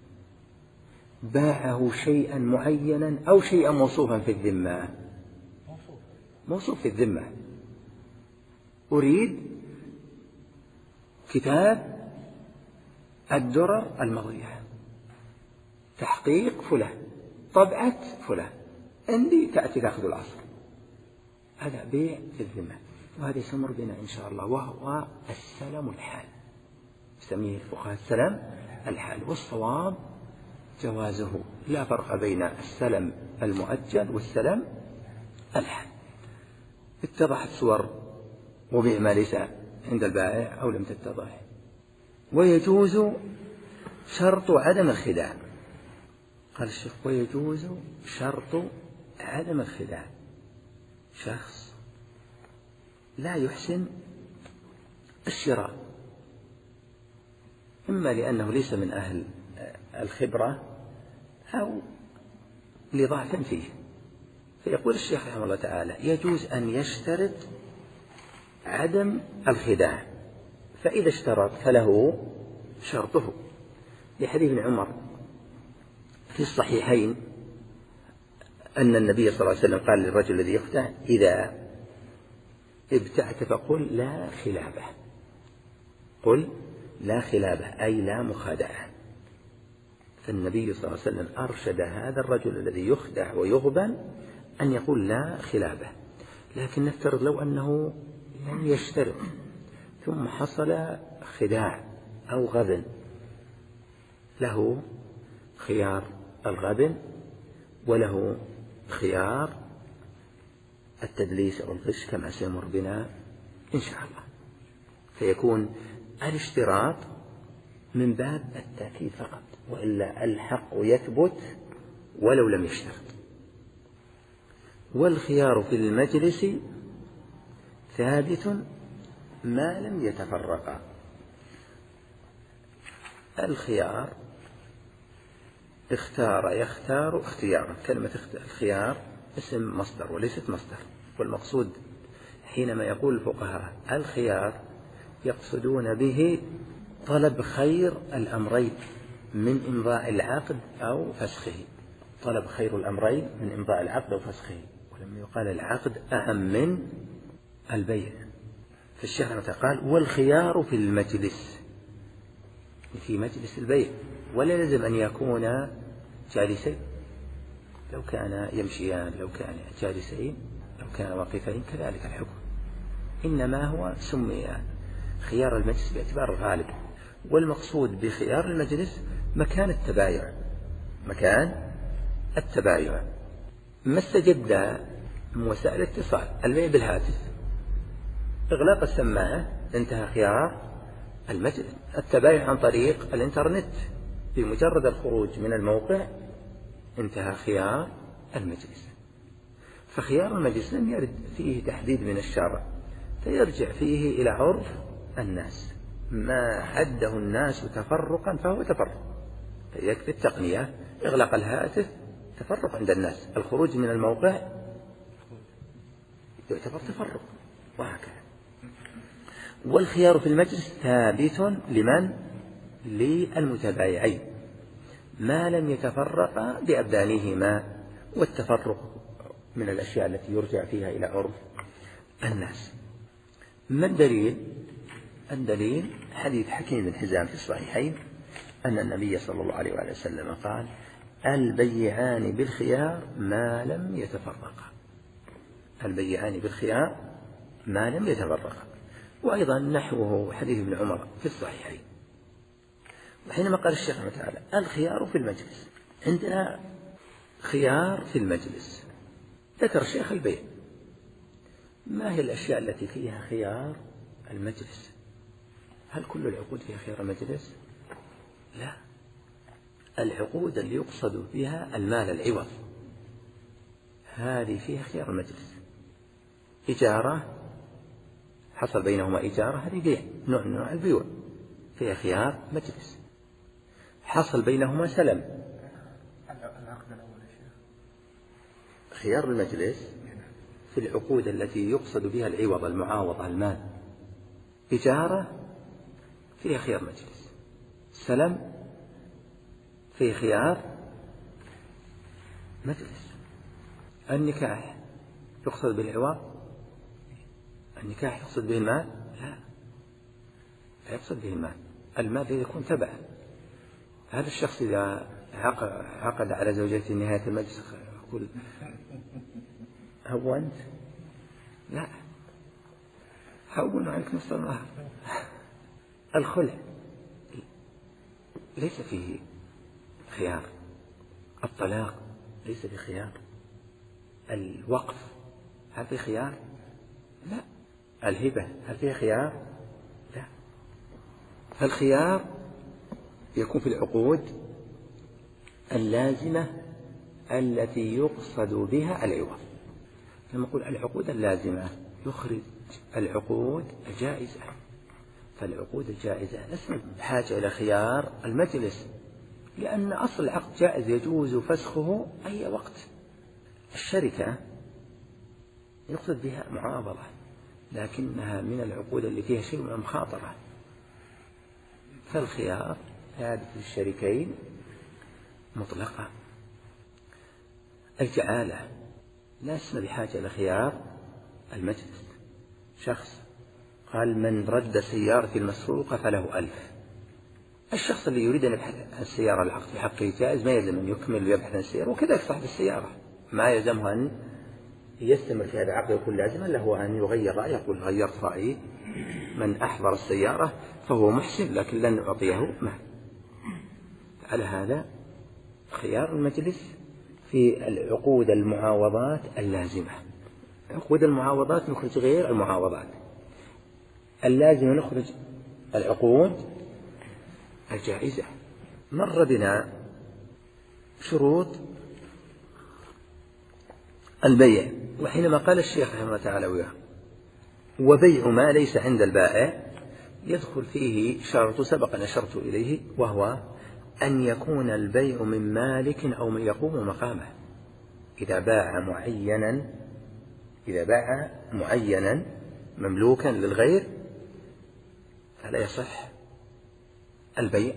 Speaker 1: باعه شيئا معينا أو شيئا موصوفا في الذمة؟ موصوف في الذمة، أريد كتاب الدرر المضية تحقيق فلان طبعة فلان عندي، تأتي تأخذ العصر. هذا بيع في الذمة، وهذا يسمر بنا إن شاء الله، وهو السلم الحال، يسميه الفقهاء السلم الحال. والصواب جوازه، لا فرق بين السلم المؤجل والسلم الحال. اتضحت صور وبيع ما ليس عند البائع أو لم تتضح. ويجوز شرط عدم الخداع، قال الشيخ ويجوز شرط عدم الخداع. شخص لا يحسن الشراء، إما لأنه ليس من أهل الخبرة أو لضعف فيه، فيقول الشيخ رحمه الله تعالى يجوز أن يشترط عدم الخداع، فإذا اشترط فله شرطه، لحديث ابن عمر في الصحيحين أن النبي صلى الله عليه وسلم قال للرجل الذي يخدع إذا ابتعت فقل لا خلابة، قل لا خلابة أي لا مخادعة. فالنبي صلى الله عليه وسلم أرشد هذا الرجل الذي يخدع ويغبن أن يقول لا خلابة. لكن نفترض لو أنه لم يشترط ثم حصل خداع أو غبن، له خيار الغبن وله خيار التدليس أو الغش كما سيمر بنا إن شاء الله. فيكون الاشتراط من باب التأكيد فقط، وإلا الحق يثبت ولو لم يشترط. والخيار في المجلس ثابت ما لم يتفرقا. الخيار اختار يختار اختيارا، كلمة الخيار اسم مصدر وليست مصدر، والمقصود حينما يقول الفقهاء الخيار يقصدون به طلب خير الأمرين من إمضاء العقد أو فسخه، طلب خير الأمرين من إمضاء العقد أو فسخه، ولما يقال العقد أهم من البيع. فالشيخ قال والخيار في المجلس، في مجلس البيع، ولا يلزم أن يكون جالسين، لو كان يمشيان، لو كان جالسين، لو كان واقفين كذلك الحكم، إنما هو سمي خيار المجلس باعتبار الغالب. والمقصود بخيار المجلس مكان التبايع، مكان التبايع. ما استجد من وسائل الاتصال، البيع بالهاتف، إغلاق السماعة، انتهى خيار المجلس. التبايع عن طريق الإنترنت بمجرد الخروج من الموقع انتهى خيار المجلس. فخيار المجلس لم يرد فيه تحديد من الشرع، فيرجع فيه إلى عرف الناس، ما حده الناس تفرقا فهو تفرق، فيكفي التقنية. إغلاق الهاتف تفرق عند الناس، الخروج من الموقع يعتبر تفرق، وهكذا. والخيار في المجلس ثابت لمن؟ للمتبايعين ما لم يتفرقا بأبدانهما، والتفرق من الأشياء التي يرجع فيها إلى عرف الناس. ما الدليل؟ الدليل حديث حكيم بن حزام في الصحيحين أن النبي صلى الله عليه وسلم قال البيعان بالخيار ما لم يتفرقا، البيعان بالخيار ما لم يتفرقا. وأيضا نحوه حديث ابن عمر في الصحيحين. وحينما قال الشيخ رحمه الله تعالى الخيار في المجلس، عندنا خيار في المجلس، ذكر الشيخ البيع. ما هي الأشياء التي فيها خيار المجلس؟ هل كل العقود فيها خيار المجلس؟ لا، العقود اللي يقصد بها المال العوض هذه فيها خيار المجلس. إجارة حصل بينهما إجارة، هذه بيع، نوع من أنواع البيوع فيها خيار مجلس. حصل بينهما سلم، خيار المجلس في العقود التي يقصد بها العوض المعاوضة المال. إجارة فيها خيار مجلس، سلم فيه خيار مجلس. النكاح يقصد بالعوض، النكاح يقصد به المال؟ لا، لا يقصد به المال، المال يكون تبعا. هذا الشخص إذا عقد على زوجته نهاية المجلس يقول هونت؟ لا، هون عليك نصف المهر. الخلع ليس فيه خيار، الطلاق ليس بخيار، الوقف هل فيه خيار؟ لا، الهبة هل فيه خيار؟ لا. فالخيار يكون في العقود اللازمة التي يقصد بها العوض. لما نقول العقود اللازمة يخرج العقود الجائزة، فالعقود الجائزة لسنا بحاجة إلى خيار المجلس، لأن أصل العقد جائز يجوز فسخه أي وقت. الشركة يقصد بها معاوضة، لكنها من العقود اللي فيها شيء من المخاطرة، فالخيار ثابت للشريكين مطلقة. الجعالة لسنا بحاجة إلى خيار المجلس. شخص قال من رد سيارتي المسروقة فله ألف، الشخص اللي يريد أن يبحث عن السيارة العقد في حقه جائز، ما يلزم أن يكمل ويبحث عن السيارة، وكذلك صاحب السيارة ما يلزمه أن يستمر في هذا العقد ويكون لازما له أن يغير رأيه، يقول غيرت رأيي، من أحضر السيارة فهو محسن لكن لن أعطيه مال. على هذا خيار المجلس في العقود المعاوضات اللازمة. عقود المعاوضات نخرج غير المعاوضات اللازمة، نخرج العقود الجائزة. مر بنا شروط البيع، وحينما قال الشيخ رحمه الله تعالى وياه وبيع ما ليس عند البائع يدخل فيه شرط سبق أن أشرت إليه، وهو أن يكون البيع من مالك أو من يقوم مقامه. إذا باع معينا إذا باع معينا مملوكا للغير فلا يصح البيع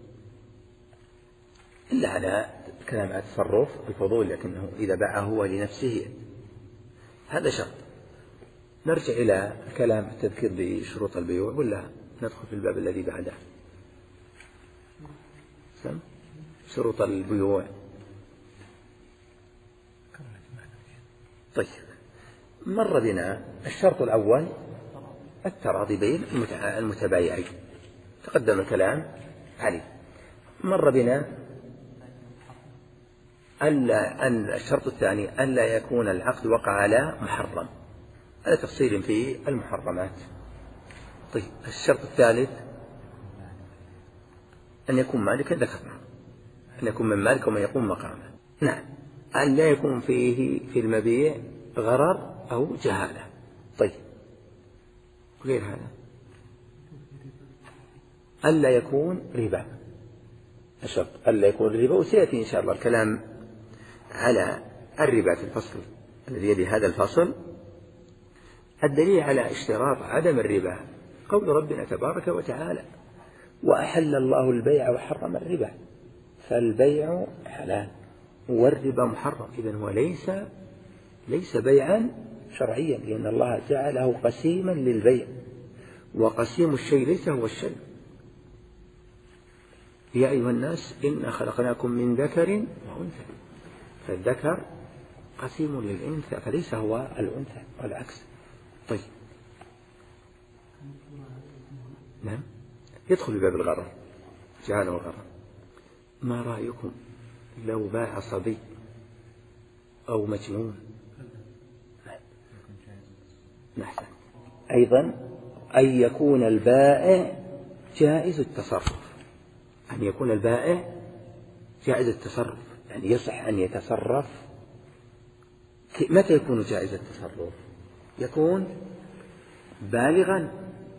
Speaker 1: إلا على كلام التصرف الفضول، لكنه إذا باع هو لنفسه هذا شرط. نرجع إلى كلام التذكير بشروط البيوع ولا ندخل في الباب الذي بعده؟ شروط البيوع. طيب، مر بنا الشرط الأول التراضي بين المتبايعين، تقدم الكلام عليه. مر بنا ألا أن الشرط الثاني ألا يكون العقد وقع على محرم، هذا تفصيل في المحرمات. طيب، الشرط الثالث أن يكون مالكا، ذكرنا أن يكون من مالك ومن يقوم مقامه. نعم، أن لا يكون فيه في المبيع غرر أو جهالة. طيب، غير هذا ألا يكون ربا، الشرط ألا يكون ربا، وسيأتي إن شاء الله الكلام على الربا في الفصل الذي يلي هذا الفصل. الدليل على اشتراط عدم الربا قول ربنا تبارك وتعالى وأحل الله البيع وحرم الربا، فالبيع حلال والربا محرم. إذن هو ليس ليس بيعا شرعيا، لأن الله جعله قسيما للبيع، وقسيم الشيء ليس هو الشيء. يا أيها الناس إنا خلقناكم من ذكر وأنثى، فالذكر قسيم للأنثى فليس هو الأنثى والعكس. طيب نعم يدخل في باب الغرر، جعله الغرر. ما رأيكم لو باع صبي أو مجنون؟ نحسن. أيضا أن يكون البائع جائز التصرف، أن يكون البائع جائز التصرف، يعني يصح أن يتصرف. متى يكون جائز التصرف؟ يكون بالغا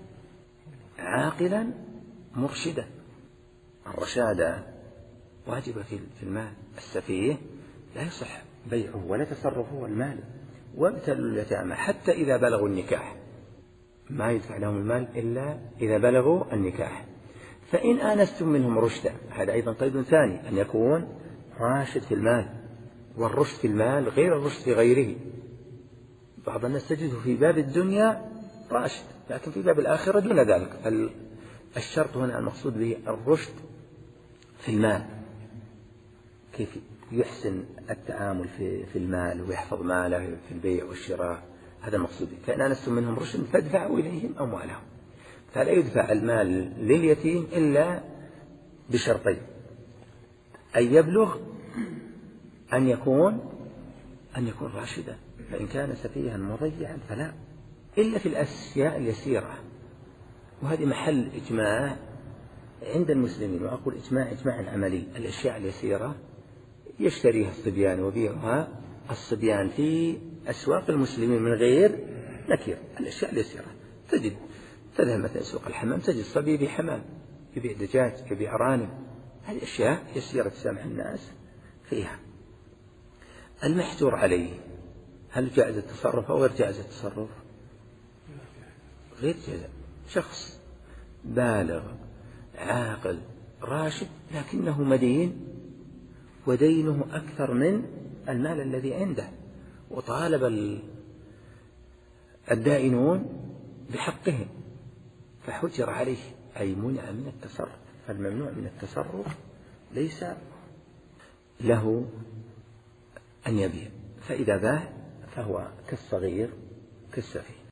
Speaker 1: عاقلا مرشدا. الرشادة واجبة في المال. السفيه لا يصح بيعه ولا تصرفه المال. وابتلوا اليتامى حتى إذا بلغوا النكاح، ما يدفع لهم المال إلا إذا بلغوا النكاح. فإن آنستم منهم رشدا، هذا أيضا قيد ثاني، أن يكون راشد في المال. والرشد في المال غير الرشد في غيره. بعض الناس تجده في باب الدنيا راشد، لكن في باب الآخرة دون ذلك. الشرط هنا المقصود به الرشد في المال، كيف يحسن التعامل في, في المال ويحفظ ماله في البيع والشراء، هذا المقصود. فإن آنستم منهم رشدا فادفعوا إليهم أموالهم. فلا يدفع المال لليتيم إلا بشرطين: أن يبلغ، أن يكون أن يكون راشدا. فإن كان سفيها مضيعا فلا، إلا في الأشياء اليسيرة، وهذه محل إجماع عند المسلمين. وأقول إجماع إجماع عملي. الأشياء اليسيرة يشتريها الصبيان ويبيعها الصبيان في أسواق المسلمين من غير نكير. الأشياء اليسيرة تجد، تذهب مثلا سوق الحمام تجد صبي يبيع حمام، يبيع دجاج، يبيع أرانب. هذه أشياء يسيرة تسامح الناس فيها. المحجور عليه هل جائز التصرف أو غير جائز التصرف؟ غير جائز. شخص بالغ عاقل راشد لكنه مدين ودينه أكثر من المال الذي عنده، وطالب الدائنون بحقهم فحجر عليه، أي منع من التصرف. فالممنوع من التصرف ليس له أن يبيع، فإذا باع فهو كالصغير كالسفيه.